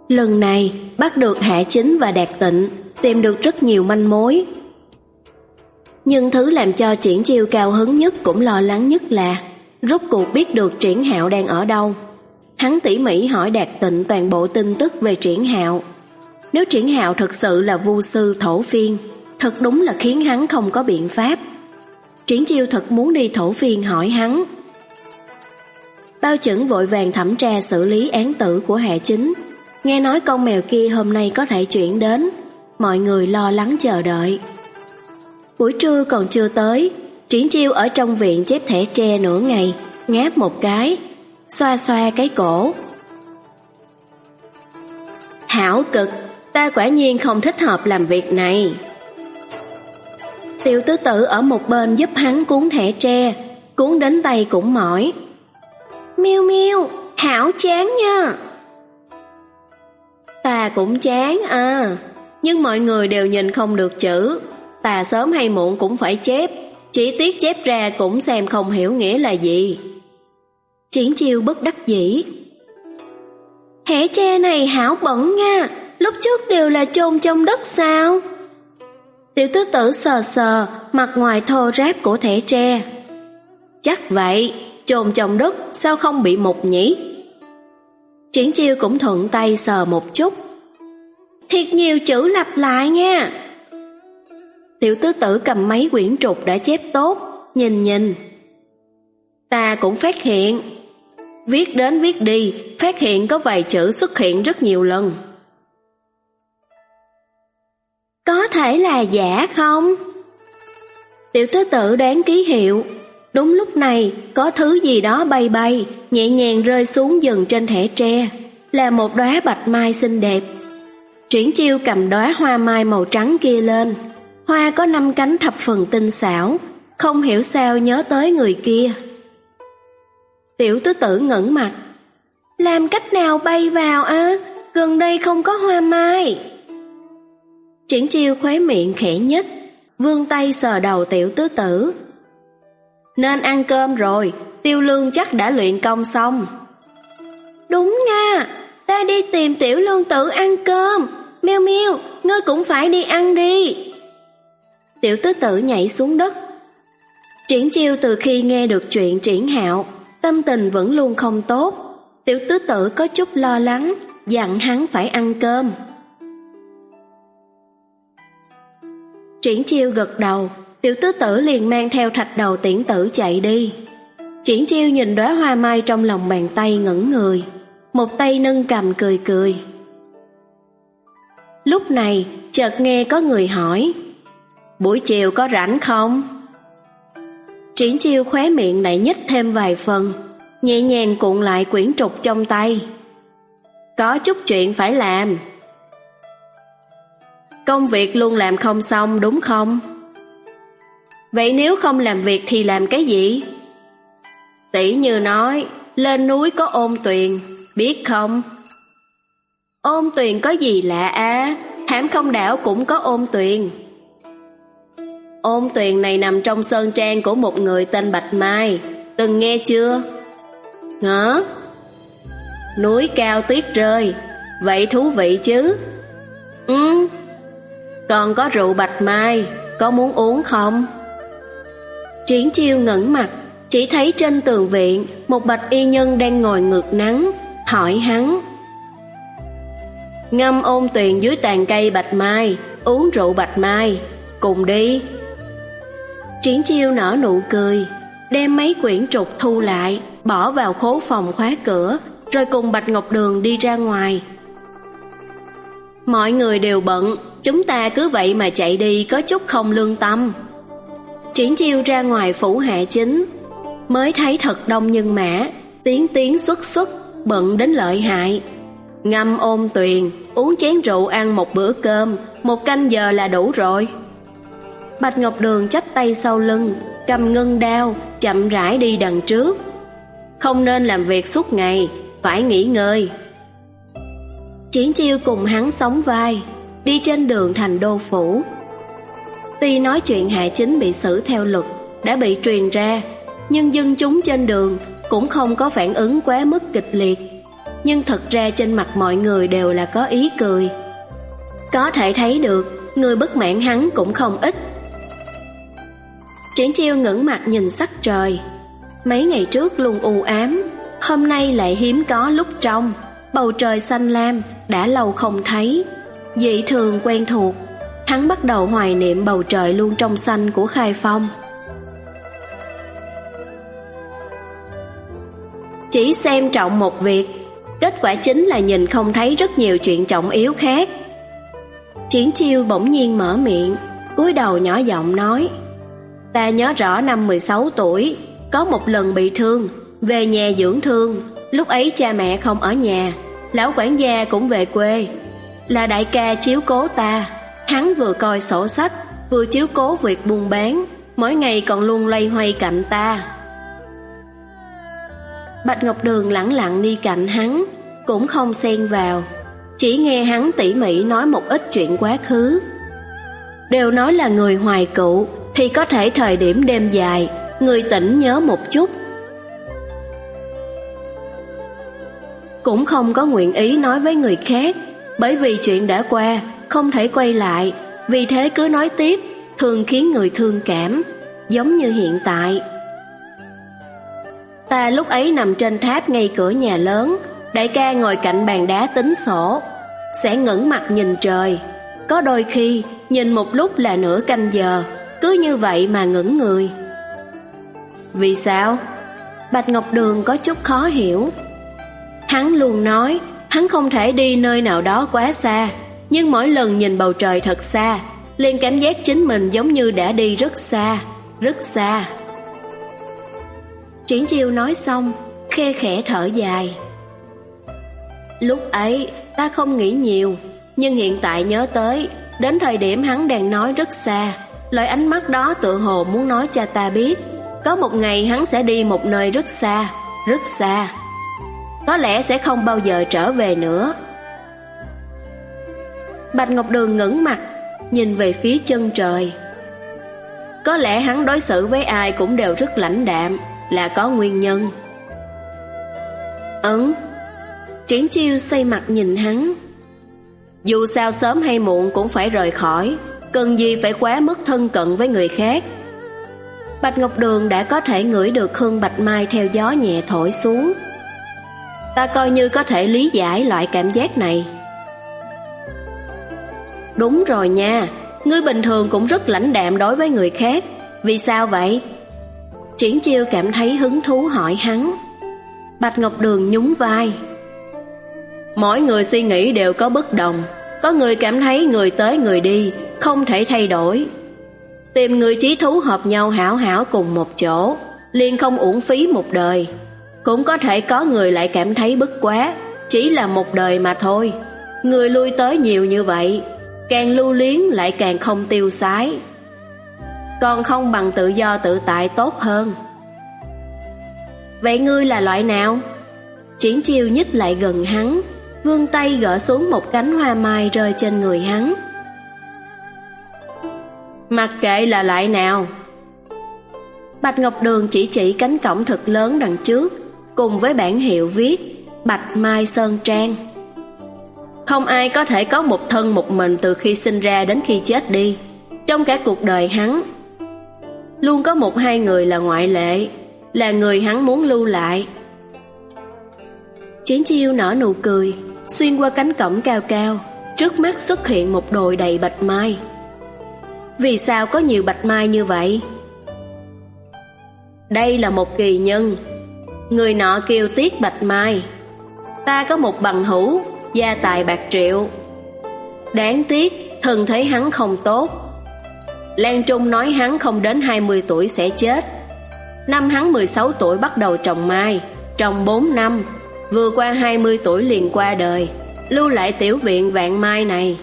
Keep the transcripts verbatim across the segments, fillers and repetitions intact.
Lần này bắt được Hạ Chính và Đạt Tịnh, tìm được rất nhiều manh mối. Nhưng thứ làm cho Triển Chiêu cao hứng nhất cũng lo lắng nhất là rốt cuộc biết được Triển Hạo đang ở đâu. Hắn tỉ mỉ hỏi Đạt Tịnh toàn bộ tin tức về Triển Hạo. Nếu Triển Hạo thực sự là vu sư Thổ Phiên, thật đúng là khiến hắn không có biện pháp. Triển Chiêu thật muốn đi Thổ Phiên hỏi hắn. Bao Chững vội vàng thẩm tra xử lý án tử của Hạ Chính. Nghe nói con mèo kia hôm nay có thể chuyển đến, mọi người lo lắng chờ đợi. Buổi trưa còn chưa tới, Triển Chiêu ở trong viện chép thẻ tre nửa ngày, ngáp một cái, xoa xoa cái cổ. Hảo cực, ta quả nhiên không thích hợp làm việc này. Tiểu tứ tử ở một bên giúp hắn cuốn thẻ tre, cuốn đến tay cũng mỏi. Miêu Miêu, Hảo chán nha. Ta cũng chán à, nhưng mọi người đều nhìn không được chữ, ta sớm hay muộn cũng phải chép, chỉ tiếc chép ra cũng xem không hiểu nghĩa là gì. Triển Chiêu bất đắc dĩ. Thẻ tre này Hảo bẩn nha, lúc trước đều là chôn trong đất sao? Tiểu tứ tử sờ sờ mặt ngoài thô ráp của thẻ tre. Chắc vậy, chôn trong đất sao không bị mục nhỉ? Triển Chiêu cũng thuận tay sờ một chút. Thiệt nhiều chữ lặp lại nha. Tiểu tứ tử cầm mấy quyển trục đã chép tốt, nhìn nhìn. Ta cũng phát hiện. Viết đến viết đi, phát hiện có vài chữ xuất hiện rất nhiều lần. Có thể là giả không? Tiểu tứ tử đoán ký hiệu. Đúng lúc này, có thứ gì đó bay bay, nhẹ nhàng rơi xuống dần trên thẻ tre, là một đóa bạch mai xinh đẹp. Triển Chiêu cầm đóa hoa mai màu trắng kia lên. Hoa có năm cánh thập phần tinh xảo, không hiểu sao nhớ tới người kia. Tiểu tứ tử ngẩng mặt. Làm cách nào bay vào á? Gần đây không có hoa mai. Triển Chiêu khóe miệng khẽ nhếch, vươn tay sờ đầu tiểu tứ tử. Nên ăn cơm rồi, Tiêu Lương chắc đã luyện công xong. Đúng nha, ta đi tìm tiểu lương tử ăn cơm. Miêu Miêu, ngươi cũng phải đi ăn đi. Tiểu tứ tử nhảy xuống đất. Triển Chiêu từ khi nghe được chuyện Triển Hạo, tâm tình vẫn luôn không tốt. Tiểu tứ tử có chút lo lắng, dặn hắn phải ăn cơm. Triển Chiêu gật đầu, tiểu tứ tử liền mang theo thạch đầu tiễn tử chạy đi. Triển Chiêu nhìn đóa hoa mai trong lòng bàn tay ngẩn người, một tay nâng cầm cười cười. Lúc này chợt nghe có người hỏi, buổi chiều có rảnh không? Triển Chiêu khóe miệng lại nhếch thêm vài phần, nhẹ nhàng cuộn lại quyển trục trong tay. Có chút chuyện phải làm. Công việc luôn làm không xong đúng không? Vậy nếu không làm việc thì làm cái gì? Tỷ như nói, lên núi có ôn tuyền, biết không? Ôn tuyền có gì lạ à? Hãm Không đảo cũng có ôn tuyền. Ôn tuyền này nằm trong sơn trang của một người tên Bạch Mai, từng nghe chưa? Hả? Núi cao tuyết rơi, vậy thú vị chứ? Ừ. Còn có rượu Bạch Mai, có muốn uống không? Triển Chiêu ngẩng mặt, chỉ thấy trên tường viện một bạch y nhân đang ngồi ngược nắng, hỏi hắn. Ngâm ôn tuyền dưới tàn cây Bạch Mai, uống rượu Bạch Mai, cùng đi. Triển Chiêu nở nụ cười, đem mấy quyển trục thu lại, bỏ vào khố phòng khóa cửa, rồi cùng Bạch Ngọc Đường đi ra ngoài. Mọi người đều bận, chúng ta cứ vậy mà chạy đi có chút không lương tâm. Triển Chiêu ra ngoài phủ Hạ Chính, mới thấy thật đông nhân mã, tiếng tiếng xuất xuất, bận đến lợi hại. Ngâm ôn tuyền, uống chén rượu, ăn một bữa cơm, một canh giờ là đủ rồi. Bạch Ngọc Đường chắp tay sau lưng, cầm ngân đao, chậm rãi đi đằng trước. Không nên làm việc suốt ngày, phải nghỉ ngơi. Triển Chiêu cùng hắn sóng vai, đi trên đường thành đô phủ. Tuy nói chuyện Hạ Chính bị xử theo luật đã bị truyền ra, nhưng dân chúng trên đường cũng không có phản ứng quá mức kịch liệt. nhưng thực ra trên mặt mọi người đều là có ý cười. Có thể thấy được, người bất mãn hắn cũng không ít. Triển Chiêu ngẩng mặt nhìn sắc trời. Mấy ngày trước luôn u ám, hôm nay lại hiếm có lúc trong. Bầu trời xanh lam, đã lâu không thấy, dị thường quen thuộc. Hắn bắt đầu hoài niệm bầu trời luôn trong xanh của Khai Phong. Chỉ xem trọng một việc, kết quả chính là nhìn không thấy rất nhiều chuyện trọng yếu khác. Triển Chiêu bỗng nhiên mở miệng, cúi đầu nhỏ giọng nói: Ta nhớ rõ năm mười sáu tuổi, có một lần bị thương, về nhà dưỡng thương. Lúc ấy cha mẹ không ở nhà, lão quản gia cũng về quê, là đại ca chiếu cố ta. Hắn vừa coi sổ sách, vừa chiếu cố việc buôn bán, mỗi ngày còn luôn loay hoay cạnh ta. Bạch Ngọc Đường lẳng lặng đi cạnh hắn, cũng không xen vào, chỉ nghe hắn tỉ mỉ nói một ít chuyện quá khứ. Đều nói là người hoài cựu thì có thể thời điểm đêm dài, người tỉnh nhớ một chút. Cũng không có nguyện ý nói với người khác, bởi vì chuyện đã qua, không thể quay lại. Vì thế cứ nói tiếp, thường khiến người thương cảm, giống như hiện tại. Ta lúc ấy nằm trên tháp ngay cửa nhà lớn, đại ca ngồi cạnh bàn đá tính sổ, sẽ ngẩng mặt nhìn trời. Có đôi khi, nhìn một lúc là nửa canh giờ, cứ như vậy mà ngẩn người. Vì sao? Bạch Ngọc Đường có chút khó hiểu. Hắn luôn nói, hắn không thể đi nơi nào đó quá xa, nhưng mỗi lần nhìn bầu trời thật xa, liền cảm giác chính mình giống như đã đi rất xa, rất xa. Triển Chiêu nói xong, khe khẽ thở dài. Lúc ấy, ta không nghĩ nhiều, nhưng hiện tại nhớ tới, đến thời điểm hắn đang nói rất xa, loại ánh mắt đó tựa hồ muốn nói cho ta biết, có một ngày hắn sẽ đi một nơi rất xa, rất xa. Có lẽ sẽ không bao giờ trở về nữa. Bạch Ngọc Đường ngẩng mặt, nhìn về phía chân trời. Có lẽ hắn đối xử với ai cũng đều rất lãnh đạm, là có nguyên nhân. Ấn. Triển Chiêu xoay mặt nhìn hắn. Dù sao sớm hay muộn cũng phải rời khỏi, cần gì phải quá mức thân cận với người khác. Bạch Ngọc Đường đã có thể ngửi được hương bạch mai theo gió nhẹ thổi xuống. Ta coi như có thể lý giải loại cảm giác này. Đúng rồi nha, ngươi bình thường cũng rất lãnh đạm đối với người khác, vì sao vậy? Triển Chiêu cảm thấy hứng thú hỏi hắn. Bạch Ngọc Đường nhún vai. Mỗi người suy nghĩ đều có bất đồng, có người cảm thấy người tới người đi, không thể thay đổi. Tìm người chí thú hợp nhau hảo hảo cùng một chỗ, liền không uổng phí một đời. Cũng có thể có người lại cảm thấy bất quá, chỉ là một đời mà thôi. Người lui tới nhiều như vậy, càng lưu luyến lại càng không tiêu sái, còn không bằng tự do tự tại tốt hơn. Vậy ngươi là loại nào? Triển Chiêu nhích lại gần hắn, vươn tay gỡ xuống một cánh hoa mai rơi trên người hắn. Mặc kệ là loại nào. Bạch Ngọc Đường chỉ chỉ cánh cổng thật lớn đằng trước, cùng với bảng hiệu viết Bạch Mai Sơn Trang. Không ai có thể có một thân một mình từ khi sinh ra đến khi chết đi. Trong cả cuộc đời hắn, luôn có một hai người là ngoại lệ, là người hắn muốn lưu lại. Triển Chiêu nở nụ cười, xuyên qua cánh cổng cao cao, trước mắt xuất hiện một đồi đầy bạch mai. Vì sao có nhiều bạch mai như vậy? Đây là một kỳ nhân. Người nọ kêu Tiết Bạch Mai. Ta có một bằng hữu, gia tài bạc triệu. Đáng tiếc, thân thấy hắn không tốt. Lan Trung nói hắn không đến hai mươi tuổi sẽ chết. Năm hắn mười sáu tuổi bắt đầu trồng mai, trồng bốn năm, vừa qua hai mươi tuổi liền qua đời, lưu lại tiểu viện vạn mai này.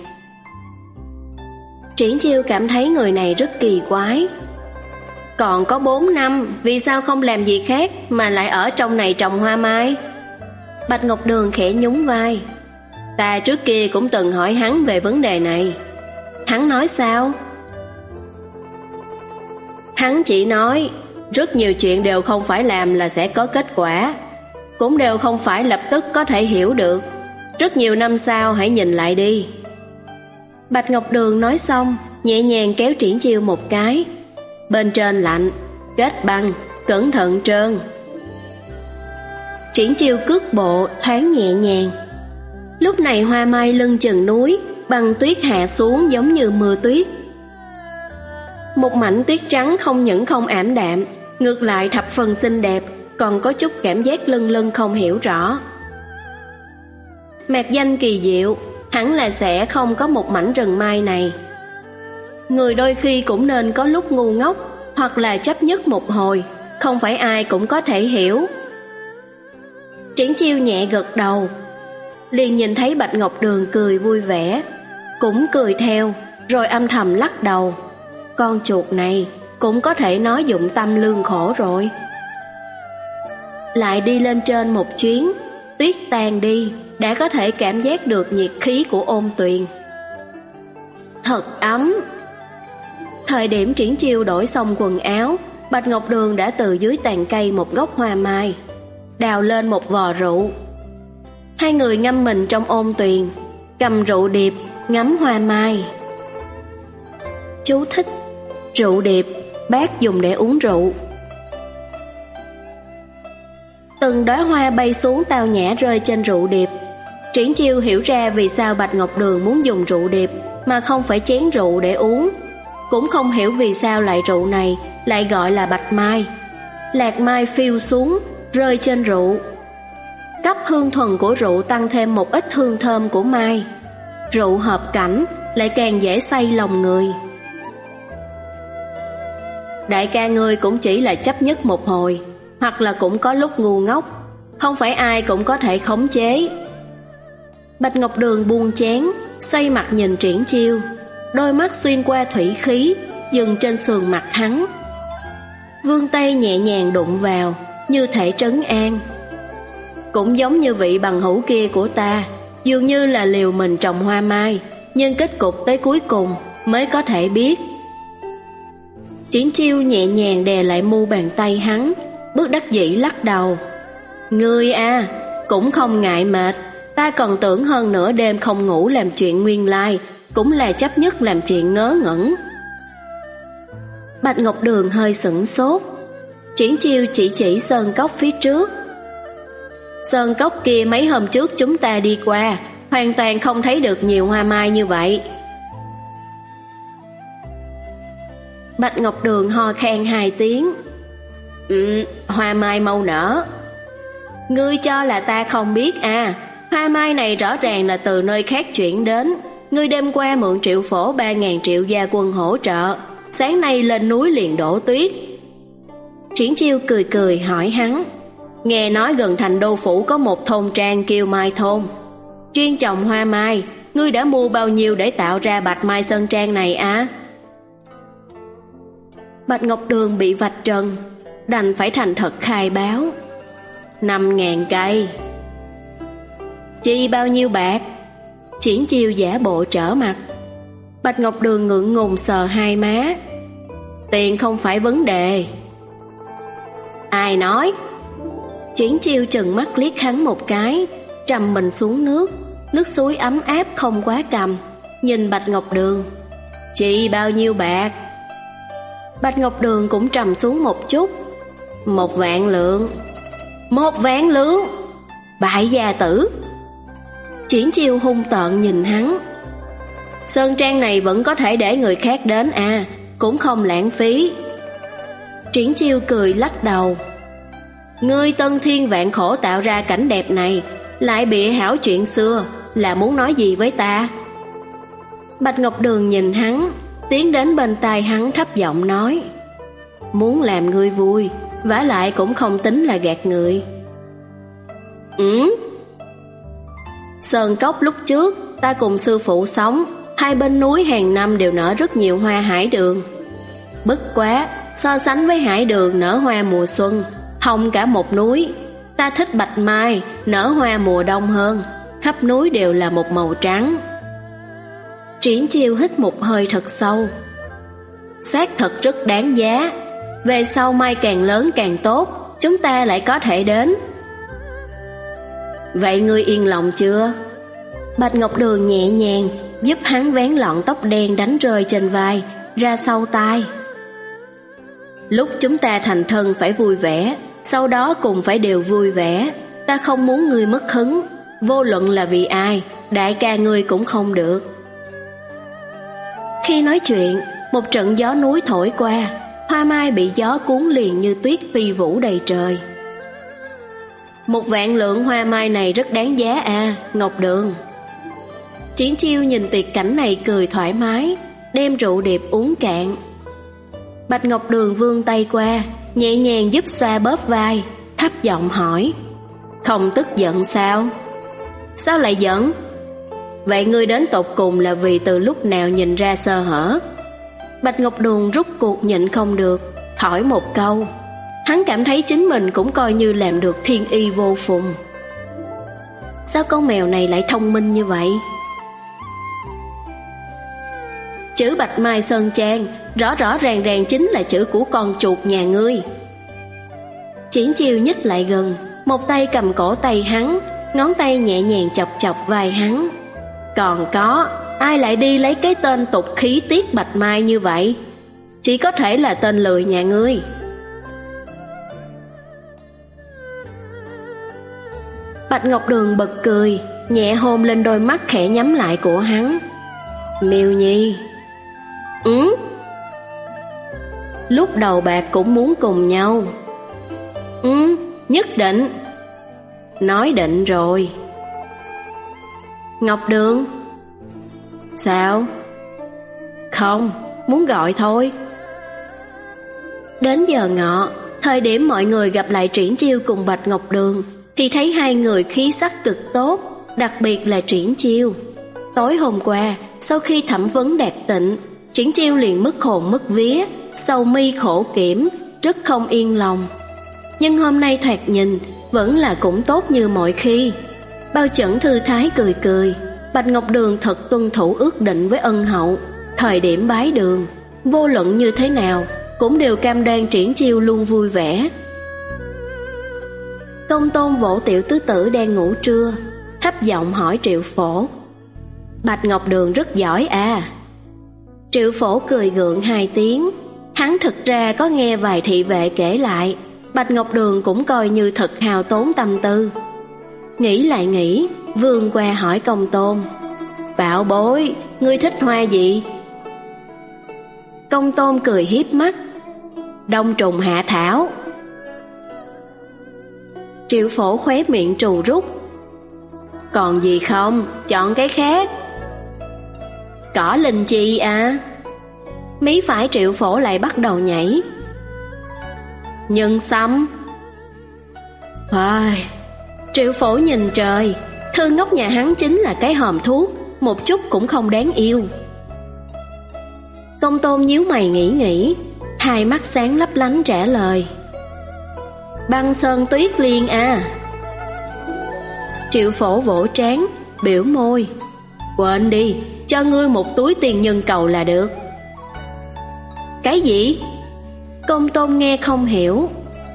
Triển Chiêu cảm thấy người này rất kỳ quái. Còn có bốn năm, vì sao không làm gì khác mà lại ở trong này trồng hoa mai? Bạch Ngọc Đường khẽ nhún vai. Ta trước kia cũng từng hỏi hắn về vấn đề này. Hắn nói sao? Hắn chỉ nói rất nhiều chuyện đều không phải làm là sẽ có kết quả. cũng đều không phải lập tức có thể hiểu được. Rất nhiều năm sau hãy nhìn lại đi. Bạch Ngọc Đường nói xong, nhẹ nhàng kéo Triển Chiêu một cái. Bên trên lạnh, kết băng, cẩn thận trơn. Triển Chiêu cước bộ thoáng nhẹ nhàng. Lúc này hoa mai lưng chừng núi, băng tuyết hạ xuống giống như mưa tuyết. Một mảnh tuyết trắng không những không ảm đạm, ngược lại thập phần xinh đẹp, còn có chút cảm giác lâng lâng không hiểu rõ. Mạc danh kỳ diệu, hẳn là sẽ không có một mảnh rừng mai này. Người đôi khi cũng nên có lúc ngu ngốc, hoặc là chấp nhất một hồi, không phải ai cũng có thể hiểu. Triển Chiêu nhẹ gật đầu, liền nhìn thấy Bạch Ngọc Đường cười vui vẻ, cũng cười theo, rồi âm thầm lắc đầu. Con chuột này cũng có thể nói dụng tâm lương khổ rồi. Lại đi lên trên một chuyến, tuyết tan đi, đã có thể cảm giác được nhiệt khí của ôn tuyền. Thật ấm. Thời điểm Triển Chiêu đổi xong quần áo, Bạch Ngọc Đường đã từ dưới tàn cây một gốc hoa mai đào lên một vò rượu. Hai người ngâm mình trong ôn tuyền, cầm rượu điệp, ngắm hoa mai. Chú thích: rượu điệp, bát dùng để uống rượu. Từng đóa hoa bay xuống tao nhã rơi trên rượu điệp. Triển Chiêu hiểu ra vì sao Bạch Ngọc Đường muốn dùng rượu điệp mà không phải chén rượu để uống, cũng không hiểu vì sao loại rượu này lại gọi là bạch mai. Lạc mai phiêu xuống, rơi trên rượu. Cấp hương thuần của rượu tăng thêm một ít hương thơm của mai. Rượu hợp cảnh, lại càng dễ say lòng người. Đại ca ngươi cũng chỉ là chấp nhất một hồi, hoặc là cũng có lúc ngu ngốc, không phải ai cũng có thể khống chế. Bạch Ngọc Đường buông chén, xoay mặt nhìn Triển Chiêu, đôi mắt xuyên qua thủy khí, dừng trên sườn mặt hắn. Vươn tay nhẹ nhàng đụng vào, như thể trấn an. Cũng giống như vị bằng hữu kia của ta, dường như là liều mình trồng hoa mai, nhưng kết cục tới cuối cùng mới có thể biết. Triển Chiêu nhẹ nhàng đè lại mu bàn tay hắn, bất đắc dĩ lắc đầu. Ngươi à, cũng không ngại mệt, ta còn tưởng hơn nửa đêm không ngủ làm chuyện nguyên lai, cũng là chấp nhất làm chuyện ngớ ngẩn. Bạch Ngọc Đường hơi sửng sốt. Triển Chiêu chỉ chỉ sơn cốc phía trước. Sơn cốc kia mấy hôm trước chúng ta đi qua, hoàn toàn không thấy được nhiều hoa mai như vậy. Bạch Ngọc Đường ho khan hai tiếng. Ừ, hoa mai mau nở. Ngươi cho là ta không biết à? Hoa mai này rõ ràng là từ nơi khác chuyển đến. Ngươi đêm qua mượn triệu phổ ba ngàn triệu gia quân hỗ trợ, sáng nay lên núi liền đổ tuyết. Triển Chiêu cười cười hỏi hắn. Nghe nói gần thành đô phủ có một thôn trang kêu Mai Thôn, chuyên trồng hoa mai. Ngươi đã mua bao nhiêu để tạo ra bạch mai sơn trang này à? Bạch Ngọc Đường bị vạch trần, đành phải thành thật khai báo. Năm ngàn cây. Chi bao nhiêu bạc? Triển Chiêu giả bộ trở mặt. Bạch Ngọc Đường ngượng ngùng sờ hai má. Tiền không phải vấn đề. Ai nói? Triển Chiêu trừng mắt liếc hắn một cái, trầm mình xuống nước. Nước suối ấm áp không quá cầm. Nhìn Bạch Ngọc Đường. Chị bao nhiêu bạc? Bạch Ngọc Đường cũng trầm xuống một chút. Một vạn lượng. Một vạn lượng? Bại gia tử. Triển Chiêu hung tợn nhìn hắn. Sơn trang này vẫn có thể để người khác đến à, cũng không lãng phí. Triển Chiêu cười lắc đầu. Ngươi tân thiên vạn khổ tạo ra cảnh đẹp này, lại bịa hảo chuyện xưa, là muốn nói gì với ta? Bạch Ngọc Đường nhìn hắn, tiến đến bên tai hắn thấp giọng nói. Muốn làm ngươi vui, vả lại cũng không tính là gạt người. Ừ? Sơn cốc lúc trước ta cùng sư phụ sống, hai bên núi hàng năm đều nở rất nhiều hoa hải đường. Bất quá so sánh với hải đường nở hoa mùa xuân, hồng cả một núi. Ta thích bạch mai nở hoa mùa đông hơn, khắp núi đều là một màu trắng. Triển Chiêu hít một hơi thật sâu. Xác thật rất đáng giá. Về sau mai càng lớn càng tốt, chúng ta lại có thể đến. Vậy ngươi yên lòng chưa? Bạch Ngọc Đường nhẹ nhàng giúp hắn vén lọn tóc đen đánh rơi trên vai ra sau tai. Lúc chúng ta thành thân phải vui vẻ, sau đó cùng phải đều vui vẻ. Ta không muốn ngươi mất hứng, vô luận là vì ai, đại ca ngươi cũng không được. Khi nói chuyện, một trận gió núi thổi qua, hoa mai bị gió cuốn liền như tuyết phi vũ đầy trời. Một vạn lượng hoa mai này rất đáng giá à, Ngọc Đường. Triển Chiêu nhìn tuyệt cảnh này cười thoải mái, đem rượu điệp uống cạn. Bạch Ngọc Đường vươn tay qua, nhẹ nhàng giúp xoa bóp vai, thấp giọng hỏi: Không tức giận sao? Sao lại giận? Vậy ngươi đến tột cùng là vì từ lúc nào nhìn ra sơ hở? Bạch Ngọc Đường rút cuộc nhịn không được, hỏi một câu. Hắn cảm thấy chính mình cũng coi như làm được thiên y vô phùng. Sao con mèo này lại thông minh như vậy? Chữ Bạch Mai Sơn Trang rõ rõ ràng ràng chính là chữ của con chuột nhà ngươi. Triển Chiêu nhích lại gần, một tay cầm cổ tay hắn, ngón tay nhẹ nhàng chọc chọc vai hắn. Còn có, ai lại đi lấy cái tên tục khí tiết Bạch Mai như vậy? Chỉ có thể là tên lười nhà ngươi. Bạch Ngọc Đường bật cười, nhẹ hôn lên đôi mắt khẽ nhắm lại của hắn. Miêu Nhi. Ừ? Lúc đầu bạc cũng muốn cùng nhau. Ừ, nhất định. Nói định rồi. Ngọc Đường. Sao? Không, muốn gọi thôi. Đến giờ ngọ, thời điểm mọi người gặp lại Triển Chiêu cùng Bạch Ngọc Đường thì thấy hai người khí sắc cực tốt, đặc biệt là Triển Chiêu. Tối hôm qua, sau khi thẩm vấn đạt tịnh, Triển Chiêu liền mất hồn mất vía, sầu mi khổ kiểm, rất không yên lòng. Nhưng hôm nay thoạt nhìn vẫn là cũng tốt như mọi khi. Bao Chẩn thư thái cười cười. Bạch Ngọc Đường thật tuân thủ ước định với ân hậu. Thời điểm bái đường, vô luận như thế nào cũng đều cam đoan Triển Chiêu luôn vui vẻ. Công Tôn vỗ Tiểu tứ tử đang ngủ trưa, thấp giọng hỏi Triệu Phổ: Bạch Ngọc Đường rất giỏi à? Triệu Phổ cười gượng hai tiếng. Hắn thực ra có nghe vài thị vệ kể lại, Bạch Ngọc Đường cũng coi như thật hào tốn tâm tư. Nghĩ lại nghĩ, vươn qua hỏi Công Tôn: Bảo bối, ngươi thích hoa gì? Công Tôn cười hiếp mắt: Đông trùng hạ thảo. Triệu Phổ khóe miệng trù rút: Còn gì không, chọn cái khác. Cỏ linh chi à? Mí phải Triệu Phổ lại bắt đầu nhảy. Nhân sâm. Ai... Triệu Phổ nhìn trời, thư ngốc nhà hắn chính là cái hòm thuốc, một chút cũng không đáng yêu. Công Tôn nhíu mày nghĩ nghĩ, hai mắt sáng lấp lánh trả lời: Băng sơn tuyết liên à? Triệu Phổ vỗ trán, biểu môi: Quên đi, cho ngươi một túi tiền nhân cầu là được. Cái gì? Công Tôn nghe không hiểu.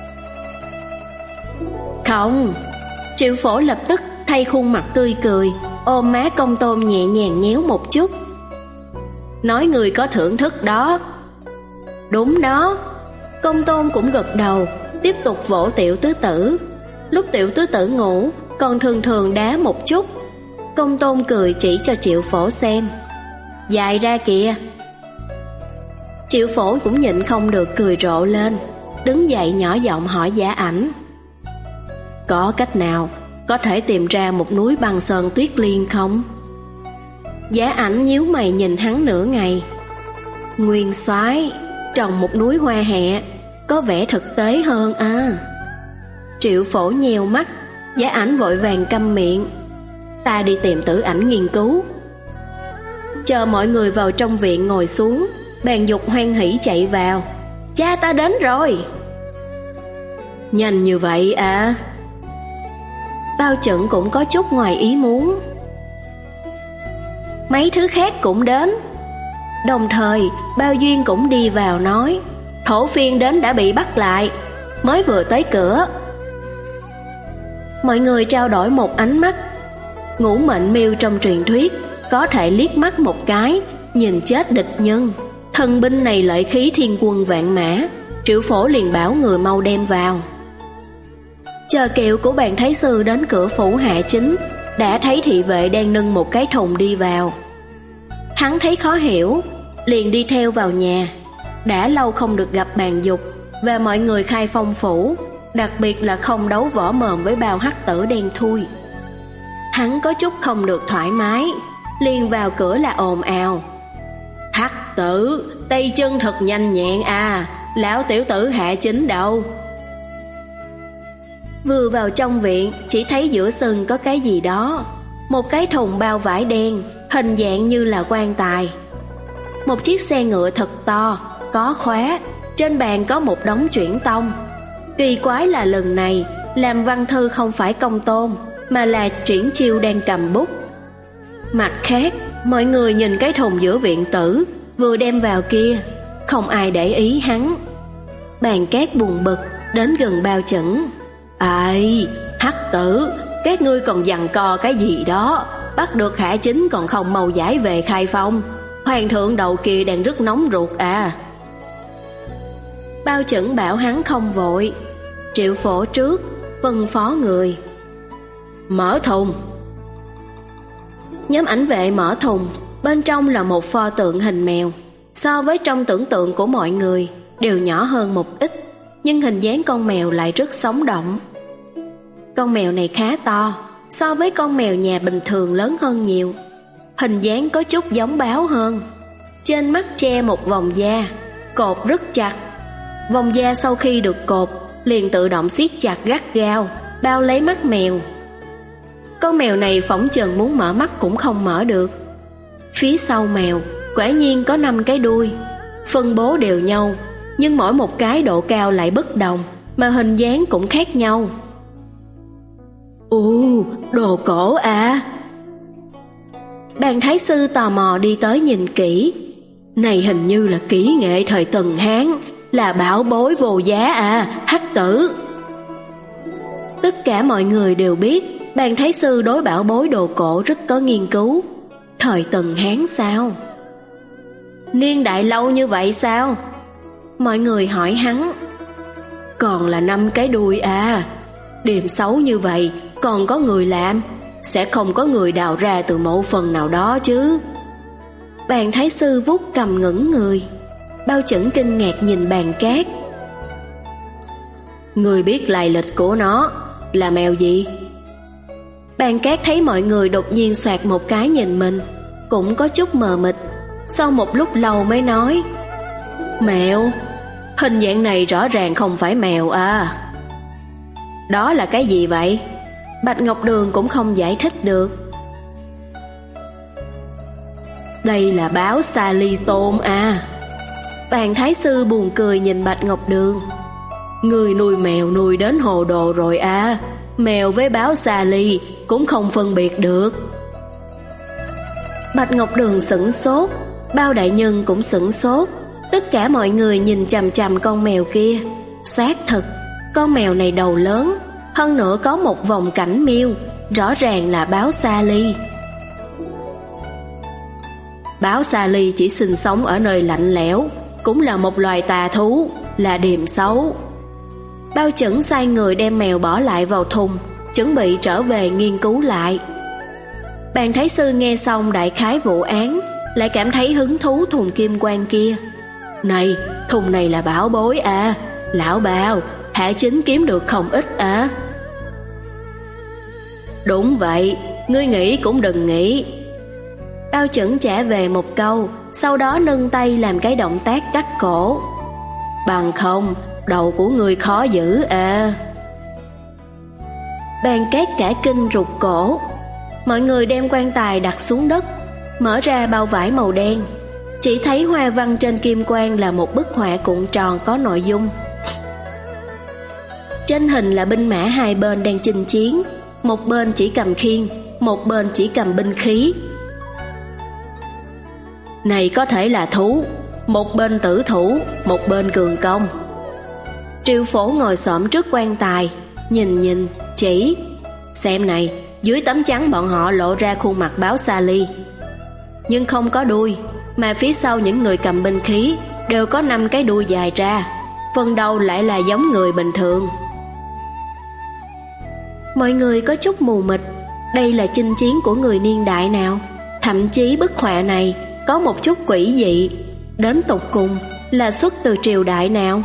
Không. Triệu Phổ lập tức thay khuôn mặt tươi cười, ôm má Công Tôn nhẹ nhàng nhéo một chút. Nói người có thưởng thức đó. Đúng đó. Công Tôn cũng gật đầu, tiếp tục vỗ Tiểu tứ tử. Lúc Tiểu tứ tử ngủ, còn thường thường đá một chút. Công Tôn cười chỉ cho Triệu Phổ xem: Dài ra kìa. Triệu Phổ cũng nhịn không được cười rộ lên, đứng dậy nhỏ giọng hỏi Giả Ảnh: Có cách nào có thể tìm ra một núi băng sơn tuyết liên không? Giả Ảnh nhíu mày nhìn hắn nửa ngày. Nguyên soái, trồng một núi hoa hẹ có vẻ thực tế hơn à? Triệu Phổ nheo mắt. Giả Ảnh vội vàng câm miệng: Ta đi tìm Tử Ảnh nghiên cứu. Chờ mọi người vào trong viện ngồi xuống, bèn dục hoan hỉ chạy vào: Cha ta đến rồi. Nhanh như vậy à? Bao Chẩn cũng có chút ngoài ý muốn. Mấy thứ khác cũng đến. Đồng thời Bao Duyên cũng đi vào nói: Thổ phiên đến đã bị bắt lại, mới vừa tới cửa. Mọi người trao đổi một ánh mắt. Ngũ mệnh miêu trong truyền thuyết có thể liếc mắt một cái nhìn chết địch nhân. Thần binh này lợi khí thiên quân vạn mã. Triệu Phổ liền bảo người mau đem vào. Chờ kiệu của Bàn Thái Sư đến cửa phủ Hạ Chính, đã thấy thị vệ đang nâng một cái thùng đi vào. Hắn thấy khó hiểu, liền đi theo vào nhà. Đã lâu không được gặp Bàn Dục và mọi người Khai Phong phủ, đặc biệt là không đấu võ mồm với bao hắc tử đen thui. Hắn có chút không được thoải mái, liền vào cửa là ồn ào. Hắc tử, tay chân thật nhanh nhẹn à, lão tiểu tử Hạ Chính đâu? Vừa vào trong viện, chỉ thấy giữa sân có cái gì đó. Một cái thùng bao vải đen, hình dạng như là quan tài. Một chiếc xe ngựa thật to, có khóa. Trên bàn có một đống truyện tông. Kỳ quái là lần này làm văn thư không phải Công Tôn, mà là Triển Chiêu đang cầm bút. Mặt khác, mọi người nhìn cái thùng giữa viện tử vừa đem vào kia, không ai để ý hắn. Bàn Cát buồn bực đến gần Bao Chẩn. Ai, hắc tử, các ngươi còn giằng co cái gì đó? Bắt được Hạ Chính còn không mau giải về Khai Phong. Hoàng thượng đầu kia đang rất nóng ruột à. Bao Chẩn bảo hắn không vội. Triệu Phổ trước phân phó người mở thùng. Nhóm ảnh vệ mở thùng. Bên trong là một pho tượng hình mèo. So với trong tưởng tượng của mọi người đều nhỏ hơn một ít, nhưng hình dáng con mèo lại rất sống động. Con mèo này khá to, so với con mèo nhà bình thường lớn hơn nhiều. Hình dáng có chút giống báo hơn. Trên mắt che một vòng da, cột rất chặt. Vòng da sau khi được cột liền tự động siết chặt gắt gao, bao lấy mắt mèo. Con mèo này phỏng chừng muốn mở mắt cũng không mở được. Phía sau mèo quả nhiên có năm cái đuôi, phân bố đều nhau, nhưng mỗi một cái độ cao lại bất đồng, mà hình dáng cũng khác nhau. Ồ, đồ cổ à. Bàn Thái Sư tò mò đi tới nhìn kỹ. Này hình như là kỹ nghệ thời Tần Hán, là bảo bối vô giá à, hắc tử. Tất cả mọi người đều biết Bàn Thái Sư đối bảo bối đồ cổ rất có nghiên cứu. Thời Tần Hán sao? Niên đại lâu như vậy sao? Mọi người hỏi hắn. Còn là năm cái đuôi à. Điểm xấu như vậy còn có người làm, sẽ không có người đào ra từ mộ phần nào đó chứ. Bàn Thái Sư vuốt cầm ngẩn người. Bao Chẩn kinh ngạc nhìn Bàn Cát. Người biết lai lịch của nó là mèo gì? Bàn Cát thấy mọi người đột nhiên xoạt một cái nhìn mình, cũng có chút mờ mịt. Sau một lúc lâu mới nói. Mèo? Hình dạng này rõ ràng không phải mèo à. Đó là cái gì vậy? Bạch Ngọc Đường cũng không giải thích được. Đây là báo Sa Ly Tôn à. Bàn Thái Sư buồn cười nhìn Bạch Ngọc Đường. Người nuôi mèo nuôi đến hồ đồ rồi à. Mèo với báo Sa Ly cũng không phân biệt được. Bạch Ngọc Đường sửng sốt, Bao đại nhân cũng sửng sốt. Tất cả mọi người nhìn chằm chằm con mèo kia. Xác thực, con mèo này đầu lớn, hơn nữa có một vòng cảnh miêu, rõ ràng là báo Sa Ly. Báo Sa Ly chỉ sinh sống ở nơi lạnh lẽo, cũng là một loài tà thú, là điềm xấu. Bao Chẩn sai người đem mèo bỏ lại vào thùng, chuẩn bị trở về nghiên cứu lại. Bàn Thái Sư nghe xong đại khái vụ án, lại cảm thấy hứng thú thùng kim quan kia. Này, thùng này là bảo bối à. Lão Bao, Hạ Chính kiếm được không ít à. Đúng vậy, ngươi nghĩ cũng đừng nghĩ. Bao Chẩn trả về một câu, sau đó nâng tay làm cái động tác cắt cổ. Bằng không, đầu của ngươi khó giữ à. Bàn Cát cả kinh rụt cổ. Mọi người đem quan tài đặt xuống đất, mở ra bao vải màu đen. Chỉ thấy hoa văn trên kim quan là một bức họa cuộn tròn có nội dung. Trên hình là binh mã hai bên đang chinh chiến, một bên chỉ cầm khiên, một bên chỉ cầm binh khí. Này có thể là thú, một bên tử thủ, một bên cường công. Triệu Phổ ngồi xổm trước quan tài, nhìn nhìn, chỉ. Xem này, dưới tấm chắn bọn họ lộ ra khuôn mặt báo xa ly, nhưng không có đuôi, mà phía sau những người cầm binh khí đều có năm cái đuôi dài ra, phần đầu lại là giống người bình thường. Mọi người có chút mù mịt, đây là chinh chiến của người niên đại nào? Thậm chí bức họa này có một chút quỷ dị, đến tột cùng là xuất từ triều đại nào?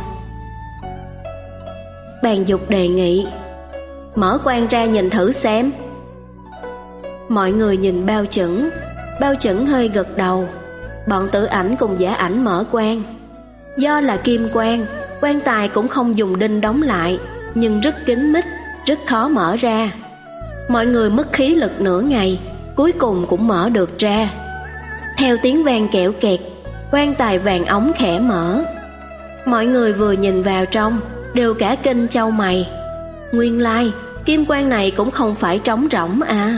Bàn Dục đề nghị, mở quan ra nhìn thử xem. Mọi người nhìn Bao Chững, Bao Chững hơi gật đầu. Bọn Tử Ảnh cùng Giả Ảnh mở quan. Do là kim quan, quan tài cũng không dùng đinh đóng lại, nhưng rất kín mít, rất khó mở ra. Mọi người mất khí lực nửa ngày, cuối cùng cũng mở được ra. Theo tiếng vang kẽo kẹt, quan tài vàng ống khẽ mở. Mọi người vừa nhìn vào trong đều cả kinh chau mày. Nguyên lai kim quan này cũng không phải trống rỗng à.